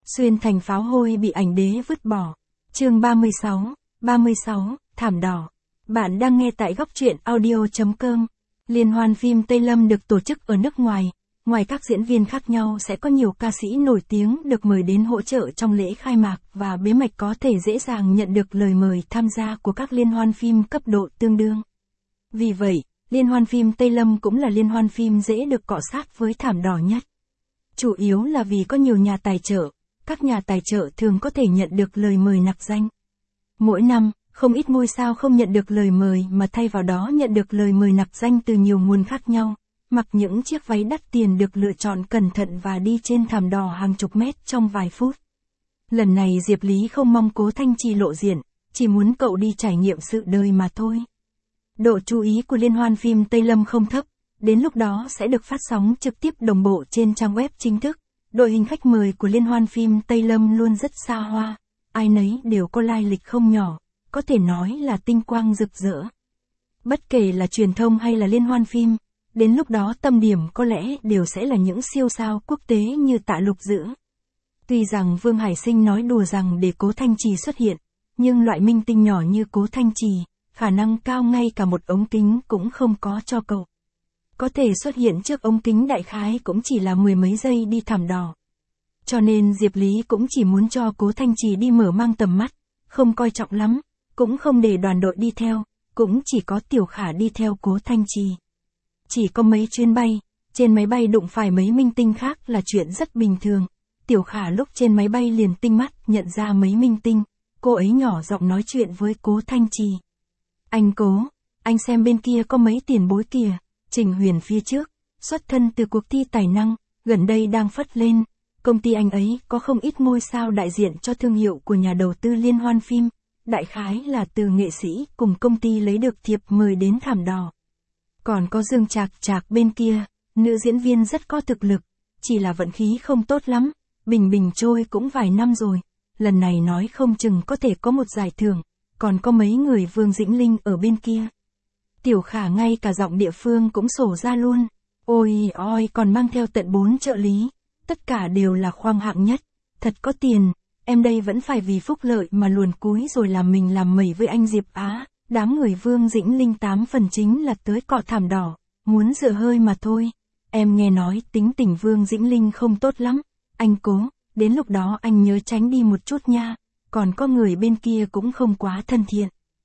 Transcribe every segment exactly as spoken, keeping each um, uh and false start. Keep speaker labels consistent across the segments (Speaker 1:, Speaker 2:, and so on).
Speaker 1: Xuyên thành pháo hôi bị ảnh đế vứt bỏ. Chương ba mươi sáu, ba mươi sáu, thảm đỏ. Bạn đang nghe tại góc truyện audio chấm com. Liên hoan phim Tây Lâm được tổ chức ở nước ngoài. Ngoài các diễn viên khác nhau sẽ có nhiều ca sĩ nổi tiếng được mời đến hỗ trợ trong lễ khai mạc và bế mạc, có thể dễ dàng nhận được lời mời tham gia của các liên hoan phim cấp độ tương đương. Vì vậy, Liên hoan phim Tây Lâm cũng là liên hoan phim dễ được cọ sát với thảm đỏ nhất. Chủ yếu là vì có nhiều nhà tài trợ, các nhà tài trợ thường có thể nhận được lời mời nặc danh. Mỗi năm, không ít ngôi sao không nhận được lời mời mà thay vào đó nhận được lời mời nặc danh từ nhiều nguồn khác nhau, mặc những chiếc váy đắt tiền được lựa chọn cẩn thận và đi trên thảm đỏ hàng chục mét trong vài phút. Lần này Diệp Lý không mong Cố Thanh Trì lộ diện, chỉ muốn cậu đi trải nghiệm sự đời mà thôi. Độ chú ý của Liên hoan phim Tây Lâm không thấp, đến lúc đó sẽ được phát sóng trực tiếp đồng bộ trên trang web chính thức. Đội hình khách mời của Liên hoan phim Tây Lâm luôn rất xa hoa, ai nấy đều có lai lịch không nhỏ, có thể nói là tinh quang rực rỡ. Bất kể là truyền thông hay là liên hoan phim, đến lúc đó tâm điểm có lẽ đều sẽ là những siêu sao quốc tế như Tạ Lục Dữ. Tuy rằng Vương Hải Sinh nói đùa rằng để Cố Thanh Trì xuất hiện, nhưng loại minh tinh nhỏ như Cố Thanh Trì, khả năng cao ngay cả một ống kính cũng không có cho cậu. Có thể xuất hiện trước ống kính đại khái cũng chỉ là mười mấy giây đi thảm đỏ. Cho nên Diệp Lý cũng chỉ muốn cho Cố Thanh Trì đi mở mang tầm mắt, không coi trọng lắm, cũng không để đoàn đội đi theo, cũng chỉ có Tiểu Khả đi theo Cố Thanh Trì. Chỉ có mấy chuyến bay, trên máy bay đụng phải mấy minh tinh khác là chuyện rất bình thường. Tiểu Khả lúc trên máy bay liền tinh mắt nhận ra mấy minh tinh, cô ấy nhỏ giọng nói chuyện với Cố Thanh Trì. Anh Cố, anh xem bên kia có mấy tiền bối kìa. Trình Huyền phía trước, xuất thân từ cuộc thi tài năng, gần đây đang phất lên. Công ty anh ấy có không ít ngôi sao đại diện cho thương hiệu của nhà đầu tư liên hoan phim, đại khái là từ nghệ sĩ cùng công ty lấy được thiệp mời đến thảm đỏ. Còn có Dương Trạc Trạc bên kia, nữ diễn viên rất có thực lực, chỉ là vận khí không tốt lắm, bình bình trôi cũng vài năm rồi, lần này nói không chừng có thể có một giải thưởng, còn có mấy người Vương Dĩnh Linh ở bên kia. Tiểu Khả ngay cả giọng địa phương cũng sổ ra luôn, ôi ôi còn mang theo tận bốn trợ lý, tất cả đều là khoang hạng nhất, thật có tiền, em đây vẫn phải vì phúc lợi mà luồn cúi rồi làm mình làm mẩy với anh Diệp Á, đám người Vương Dĩnh Linh tám phần chính là tới cọ thảm đỏ, muốn dựa hơi mà thôi, em nghe nói tính tình Vương Dĩnh Linh không tốt lắm, anh Cố, đến lúc đó anh nhớ tránh đi một chút nha, còn có người bên kia cũng không quá thân thiện.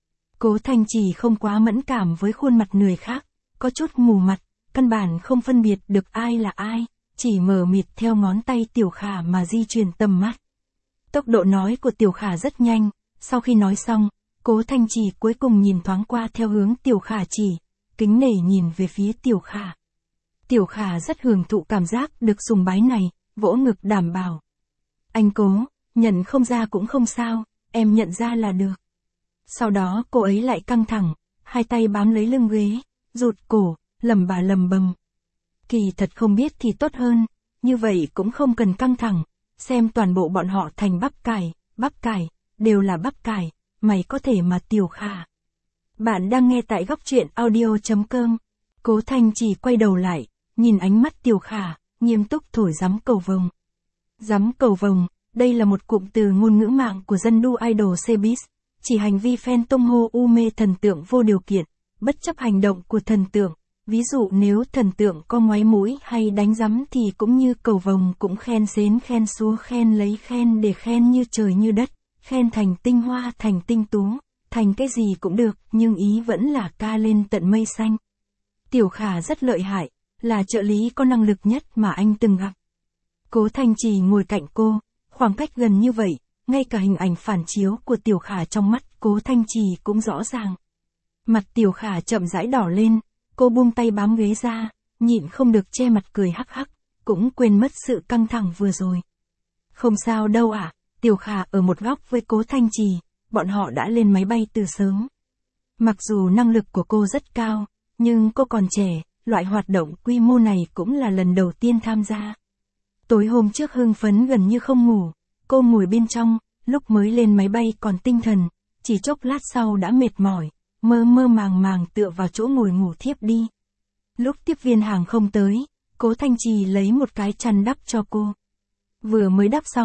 Speaker 1: Cố Thanh Trì không quá mẫn cảm với khuôn mặt người khác, có chút mù mặt, căn bản không phân biệt được ai là ai, chỉ mờ mịt theo ngón tay Tiểu Khả mà di chuyển tầm mắt. Tốc độ nói của Tiểu Khả rất nhanh, sau khi nói xong, Cố Thanh Trì cuối cùng nhìn thoáng qua theo hướng Tiểu Khả chỉ, kính nể nhìn về phía Tiểu Khả. Tiểu Khả rất hưởng thụ cảm giác được sùng bái này, vỗ ngực đảm bảo. Anh Cố, nhận không ra cũng không sao, em nhận ra là được. Sau đó cô ấy lại căng thẳng, hai tay bám lấy lưng ghế, rụt cổ, lẩm bà lẩm bẩm. Kỳ thật không biết thì tốt hơn, như vậy cũng không cần căng thẳng, xem toàn bộ bọn họ thành bắp cải, bắp cải, đều là bắp cải, mày có thể mà Tiểu Khả. Bạn đang nghe tại góc truyện audio chấm com. Cố Thanh Trì quay đầu lại, nhìn ánh mắt Tiểu Khả, nghiêm túc thổi giám cầu vồng. Giám cầu vồng, đây là một cụm từ ngôn ngữ mạng của dân đu idol showbiz. Chỉ hành vi fan tung hô u mê thần tượng vô điều kiện, bất chấp hành động của thần tượng. Ví dụ nếu thần tượng có ngoáy mũi hay đánh giấm thì cũng như cầu vồng cũng khen xến khen xúa khen lấy khen để khen như trời như đất, khen thành tinh hoa thành tinh tú, thành cái gì cũng được nhưng ý vẫn là ca lên tận mây xanh. Tiểu Khả rất lợi hại, là trợ lý có năng lực nhất mà anh từng gặp. Cố Thanh Trì ngồi cạnh cô, khoảng cách gần như vậy. Ngay cả hình ảnh phản chiếu của Tiểu Khả trong mắt Cố Thanh Trì cũng rõ ràng. Mặt Tiểu Khả chậm rãi đỏ lên, cô buông tay bám ghế ra, nhịn không được che mặt cười hắc hắc, cũng quên mất sự căng thẳng vừa rồi. Không sao đâu ạ, à, Tiểu Khả ở một góc với Cố Thanh Trì, bọn họ đã lên máy bay từ sớm. Mặc dù năng lực của cô rất cao, nhưng cô còn trẻ, loại hoạt động quy mô này cũng là lần đầu tiên tham gia. Tối hôm trước hưng phấn gần như không ngủ. Cô ngồi bên trong, lúc mới lên máy bay còn tinh thần, chỉ chốc lát sau đã mệt mỏi, mơ mơ màng màng tựa vào chỗ ngồi ngủ thiếp đi. Lúc tiếp viên hàng không tới, Cố Thanh Trì lấy một cái chăn đắp cho cô. Vừa mới đắp xong,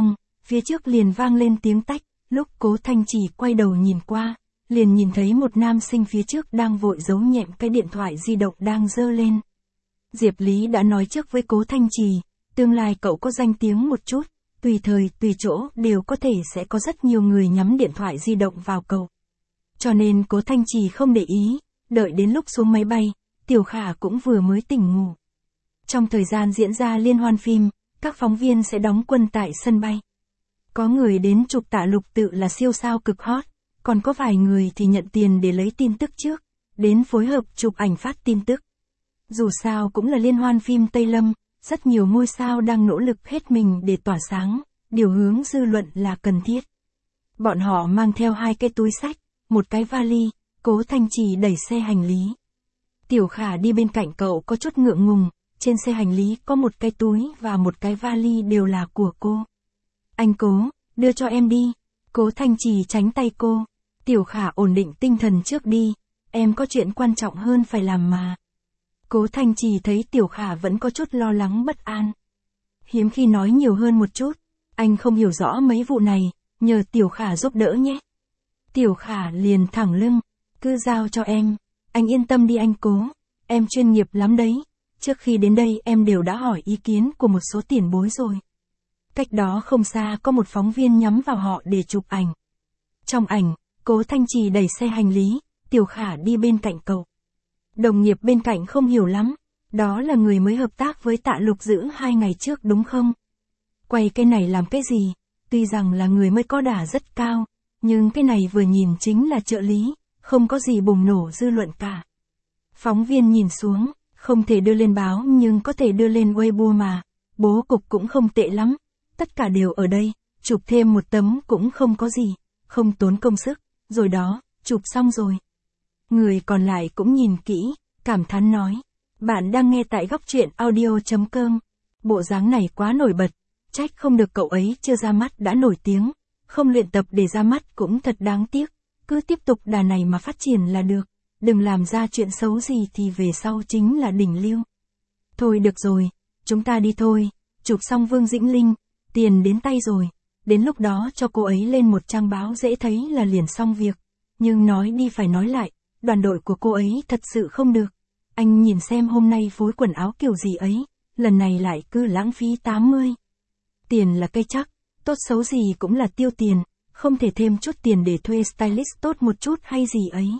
Speaker 1: phía trước liền vang lên tiếng tách, lúc Cố Thanh Trì quay đầu nhìn qua, liền nhìn thấy một nam sinh phía trước đang vội giấu nhẹm cái điện thoại di động đang giơ lên. Diệp Lý đã nói trước với Cố Thanh Trì, tương lai cậu có danh tiếng một chút, tùy thời, tùy chỗ đều có thể sẽ có rất nhiều người nhắm điện thoại di động vào cậu. Cho nên Cố Thanh Trì không để ý, đợi đến lúc xuống máy bay, Tiểu Khả cũng vừa mới tỉnh ngủ. Trong thời gian diễn ra liên hoan phim, các phóng viên sẽ đóng quân tại sân bay. Có người đến chụp Tạ Lục Tự là siêu sao cực hot, còn có vài người thì nhận tiền để lấy tin tức trước, đến phối hợp chụp ảnh phát tin tức. Dù sao cũng là liên hoan phim Tây Lâm, rất nhiều ngôi sao đang nỗ lực hết mình để tỏa sáng, điều hướng dư luận là cần thiết. Bọn họ mang theo hai cái túi xách, một cái vali, Cố Thanh Trì đẩy xe hành lý. Tiểu Khả đi bên cạnh cậu có chút ngượng ngùng, trên xe hành lý có một cái túi và một cái vali đều là của cô. Anh Cố, đưa cho em đi. Cố Thanh Trì tránh tay cô. Tiểu Khả ổn định tinh thần trước đi, em có chuyện quan trọng hơn phải làm mà. Cố Thanh Trì thấy Tiểu Khả vẫn có chút lo lắng bất an. Hiếm khi nói nhiều hơn một chút, anh không hiểu rõ mấy vụ này, nhờ Tiểu Khả giúp đỡ nhé. Tiểu Khả liền thẳng lưng, cứ giao cho em, anh yên tâm đi anh Cố, em chuyên nghiệp lắm đấy, trước khi đến đây em đều đã hỏi ý kiến của một số tiền bối rồi. Cách đó không xa có một phóng viên nhắm vào họ để chụp ảnh. Trong ảnh, Cố Thanh Trì đẩy xe hành lý, Tiểu Khả đi bên cạnh cậu. Đồng nghiệp bên cạnh không hiểu lắm, đó là người mới hợp tác với Tạ Lục Dữ hai ngày trước đúng không? Quay cái này làm cái gì? Tuy rằng là người mới có đà rất cao, nhưng cái này vừa nhìn chính là trợ lý, không có gì bùng nổ dư luận cả. Phóng viên nhìn xuống, không thể đưa lên báo nhưng có thể đưa lên Weibo mà, bố cục cũng không tệ lắm, tất cả đều ở đây, chụp thêm một tấm cũng không có gì, không tốn công sức, rồi đó, chụp xong rồi. Người còn lại cũng nhìn kỹ, cảm thán nói, bạn đang nghe tại góc truyện audio chấm com, bộ dáng này quá nổi bật, trách không được cậu ấy chưa ra mắt đã nổi tiếng, không luyện tập để ra mắt cũng thật đáng tiếc, cứ tiếp tục đà này mà phát triển là được, đừng làm ra chuyện xấu gì thì về sau chính là đỉnh lưu. Thôi được rồi, chúng ta đi thôi, chụp xong Vương Dĩnh Linh, tiền đến tay rồi, đến lúc đó cho cô ấy lên một trang báo dễ thấy là liền xong việc, nhưng nói đi phải nói lại, đoàn đội của cô ấy thật sự không được, anh nhìn xem hôm nay phối quần áo kiểu gì ấy, lần này lại cứ lãng phí tám mươi. Tiền là cây chắc, tốt xấu gì cũng là tiêu tiền, không thể thêm chút tiền để thuê stylist tốt một chút hay gì ấy.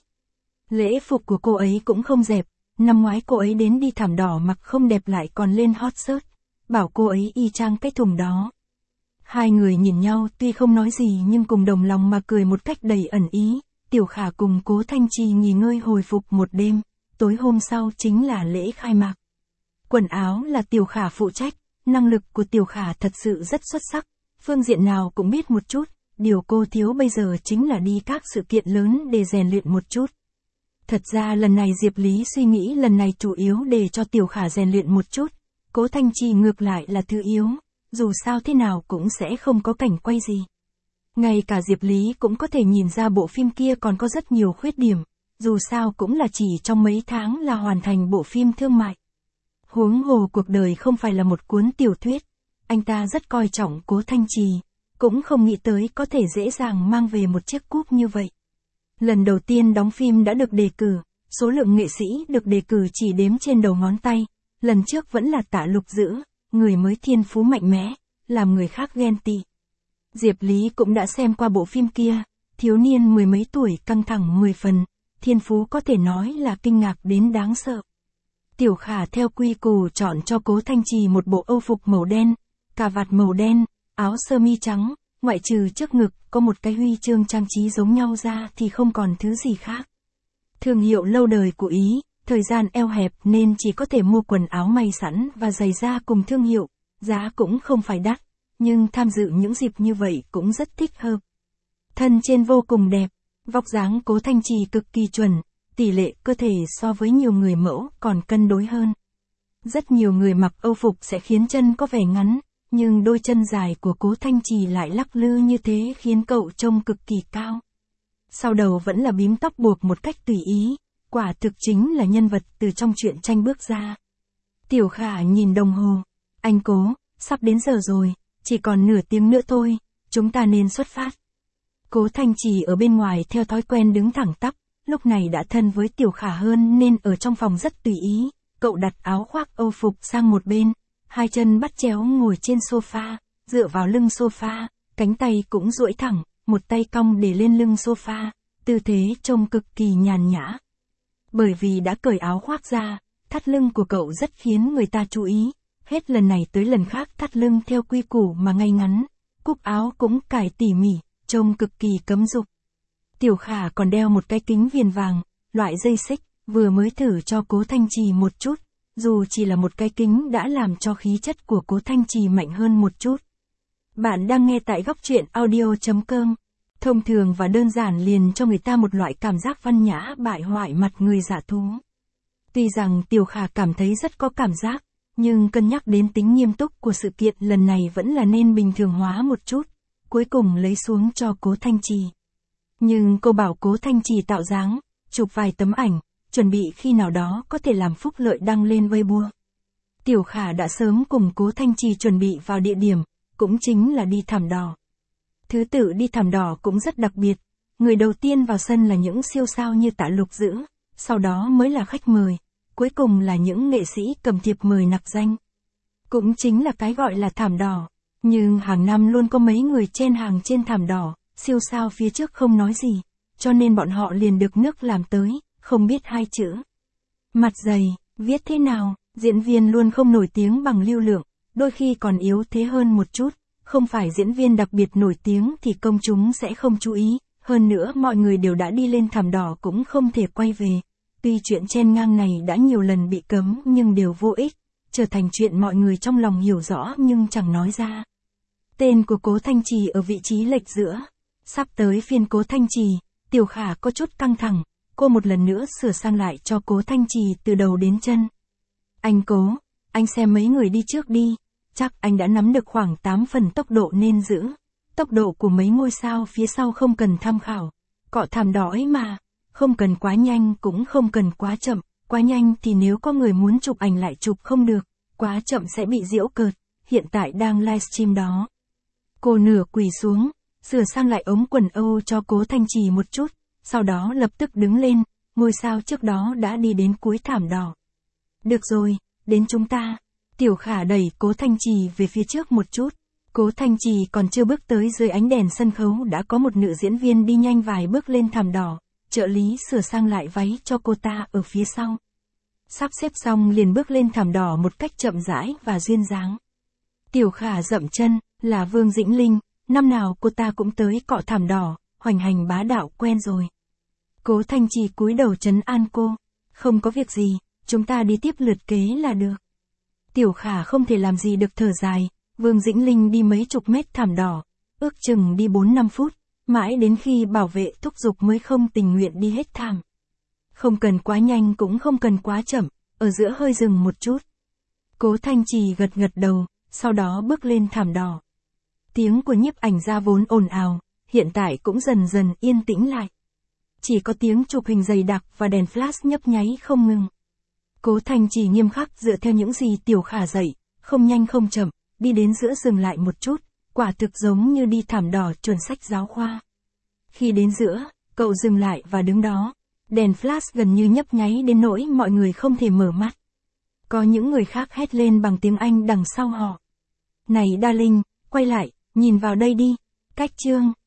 Speaker 1: Lễ phục của cô ấy cũng không dẹp, năm ngoái cô ấy đến đi thảm đỏ mặc không đẹp lại còn lên hot search, bảo cô ấy y chang cái thùng đó. Hai người nhìn nhau tuy không nói gì nhưng cùng đồng lòng mà cười một cách đầy ẩn ý, Tiểu Khả cùng Cố Thanh Trì nghỉ ngơi hồi phục một đêm, tối hôm sau chính là lễ khai mạc. Quần áo là Tiểu Khả phụ trách, năng lực của Tiểu Khả thật sự rất xuất sắc, phương diện nào cũng biết một chút, điều cô thiếu bây giờ chính là đi các sự kiện lớn để rèn luyện một chút. Thật ra lần này Diệp Lý suy nghĩ lần này chủ yếu để cho Tiểu Khả rèn luyện một chút, Cố Thanh Trì ngược lại là thứ yếu, dù sao thế nào cũng sẽ không có cảnh quay gì. Ngay cả Diệp Lý cũng có thể nhìn ra bộ phim kia còn có rất nhiều khuyết điểm, dù sao cũng là chỉ trong mấy tháng là hoàn thành bộ phim thương mại. Huống hồ cuộc đời không phải là một cuốn tiểu thuyết, anh ta rất coi trọng Cố Thanh Trì, cũng không nghĩ tới có thể dễ dàng mang về một chiếc cúp như vậy. Lần đầu tiên đóng phim đã được đề cử, số lượng nghệ sĩ được đề cử chỉ đếm trên đầu ngón tay, lần trước vẫn là Tạ Lục Dữ, người mới thiên phú mạnh mẽ, làm người khác ghen tị. Diệp Lý cũng đã xem qua bộ phim kia, thiếu niên mười mấy tuổi căng thẳng mười phần, thiên phú có thể nói là kinh ngạc đến đáng sợ. Tiểu Khả theo quy củ chọn cho Cố Thanh Trì một bộ âu phục màu đen, cà vạt màu đen, áo sơ mi trắng, ngoại trừ trước ngực có một cái huy chương trang trí giống nhau ra thì không còn thứ gì khác. Thương hiệu lâu đời của Ý, thời gian eo hẹp nên chỉ có thể mua quần áo may sẵn và giày da cùng thương hiệu, giá cũng không phải đắt, nhưng tham dự những dịp như vậy cũng rất thích hợp. Thân trên vô cùng đẹp, vóc dáng Cố Thanh Trì cực kỳ chuẩn, tỷ lệ cơ thể so với nhiều người mẫu còn cân đối hơn. Rất nhiều người mặc âu phục sẽ khiến chân có vẻ ngắn, nhưng đôi chân dài của Cố Thanh Trì lại lắc lư như thế khiến cậu trông cực kỳ cao. Sau đầu vẫn là bím tóc buộc một cách tùy ý, quả thực chính là nhân vật từ trong truyện tranh bước ra. Tiểu Khả nhìn đồng hồ, anh Cố, sắp đến giờ rồi, chỉ còn nửa tiếng nữa thôi, chúng ta nên xuất phát. Cố Thanh Trì ở bên ngoài theo thói quen đứng thẳng tắp, lúc này đã thân với Tiểu Khả hơn nên ở trong phòng rất tùy ý, cậu đặt áo khoác âu phục sang một bên, hai chân bắt chéo ngồi trên sofa, dựa vào lưng sofa, cánh tay cũng duỗi thẳng, một tay cong để lên lưng sofa, tư thế trông cực kỳ nhàn nhã. Bởi vì đã cởi áo khoác ra, thắt lưng của cậu rất khiến người ta chú ý, hết lần này tới lần khác thắt lưng theo quy củ mà ngay ngắn, cúc áo cũng cài tỉ mỉ, trông cực kỳ cấm dục. Tiểu Khả còn đeo một cái kính viền vàng, loại dây xích, vừa mới thử cho Cố Thanh Trì một chút, dù chỉ là một cái kính đã làm cho khí chất của Cố Thanh Trì mạnh hơn một chút. Bạn đang nghe tại góc truyện audio chấm com. Thông thường và đơn giản liền cho người ta một loại cảm giác văn nhã bại hoại mặt người giả thú. Tuy rằng Tiểu Khả cảm thấy rất có cảm giác, nhưng cân nhắc đến tính nghiêm túc của sự kiện lần này vẫn là nên bình thường hóa một chút, cuối cùng lấy xuống cho Cố Thanh Trì. Nhưng cô bảo Cố Thanh Trì tạo dáng, chụp vài tấm ảnh, chuẩn bị khi nào đó có thể làm phúc lợi đăng lên Weibo. Tiểu Khả đã sớm cùng Cố Thanh Trì chuẩn bị vào địa điểm, cũng chính là đi thảm đỏ. Thứ tự đi thảm đỏ cũng rất đặc biệt, người đầu tiên vào sân là những siêu sao như Tạ Lục Dữ, sau đó mới là khách mời, cuối cùng là những nghệ sĩ cầm thiệp mời nặc danh. Cũng chính là cái gọi là thảm đỏ, nhưng hàng năm luôn có mấy người chen hàng trên thảm đỏ, siêu sao phía trước không nói gì, cho nên bọn họ liền được nước làm tới, không biết hai chữ. Mặt dày, viết thế nào, diễn viên luôn không nổi tiếng bằng lưu lượng, đôi khi còn yếu thế hơn một chút, không phải diễn viên đặc biệt nổi tiếng thì công chúng sẽ không chú ý, hơn nữa mọi người đều đã đi lên thảm đỏ cũng không thể quay về. Tuy chuyện chen ngang này đã nhiều lần bị cấm nhưng đều vô ích, trở thành chuyện mọi người trong lòng hiểu rõ nhưng chẳng nói ra. Tên của Cố Thanh Trì ở vị trí lệch giữa. Sắp tới phiên Cố Thanh Trì, Tiểu Khả có chút căng thẳng, cô một lần nữa sửa sang lại cho Cố Thanh Trì từ đầu đến chân. Anh Cố, anh xem mấy người đi trước đi, chắc anh đã nắm được khoảng tám phần tốc độ nên giữ. Tốc độ của mấy ngôi sao phía sau không cần tham khảo, cọ thảm đỏ ấy mà, không cần quá nhanh cũng không cần quá chậm, quá nhanh thì nếu có người muốn chụp ảnh lại chụp không được, quá chậm sẽ bị giễu cợt, hiện tại đang livestream đó. Cô nửa quỳ xuống, sửa sang lại ống quần Âu cho Cố Thanh Trì một chút, sau đó lập tức đứng lên, ngôi sao trước đó đã đi đến cuối thảm đỏ. Được rồi, đến chúng ta. Tiểu Khả đẩy Cố Thanh Trì về phía trước một chút. Cố Thanh Trì còn chưa bước tới dưới ánh đèn sân khấu đã có một nữ diễn viên đi nhanh vài bước lên thảm đỏ, trợ lý sửa sang lại váy cho cô ta ở phía sau. Sắp xếp xong liền bước lên thảm đỏ một cách chậm rãi và duyên dáng. Tiểu Khả dậm chân, là Vương Dĩnh Linh, năm nào cô ta cũng tới cọ thảm đỏ, hoành hành bá đạo quen rồi. Cố Thanh Trì cúi đầu trấn an cô, không có việc gì, chúng ta đi tiếp lượt kế là được. Tiểu Khả không thể làm gì được thở dài, Vương Dĩnh Linh đi mấy chục mét thảm đỏ, ước chừng đi bốn năm phút, mãi đến khi bảo vệ thúc giục mới không tình nguyện đi hết thảm. Không cần quá nhanh cũng không cần quá chậm, ở giữa hơi dừng một chút. Cố Thanh Trì gật gật đầu, sau đó bước lên thảm đỏ. Tiếng của nhiếp ảnh gia vốn ồn ào, hiện tại cũng dần dần yên tĩnh lại. Chỉ có tiếng chụp hình dày đặc và đèn flash nhấp nháy không ngừng. Cố Thanh Trì nghiêm khắc dựa theo những gì Tiểu Khả dạy, không nhanh không chậm, đi đến giữa dừng lại một chút, quả thực giống như đi thảm đỏ chuẩn sách giáo khoa. Khi đến giữa, cậu dừng lại và đứng đó, đèn flash gần như nhấp nháy đến nỗi mọi người không thể mở mắt. Có những người khác hét lên bằng tiếng Anh đằng sau họ. Này darling, quay lại, nhìn vào đây đi, cách chương.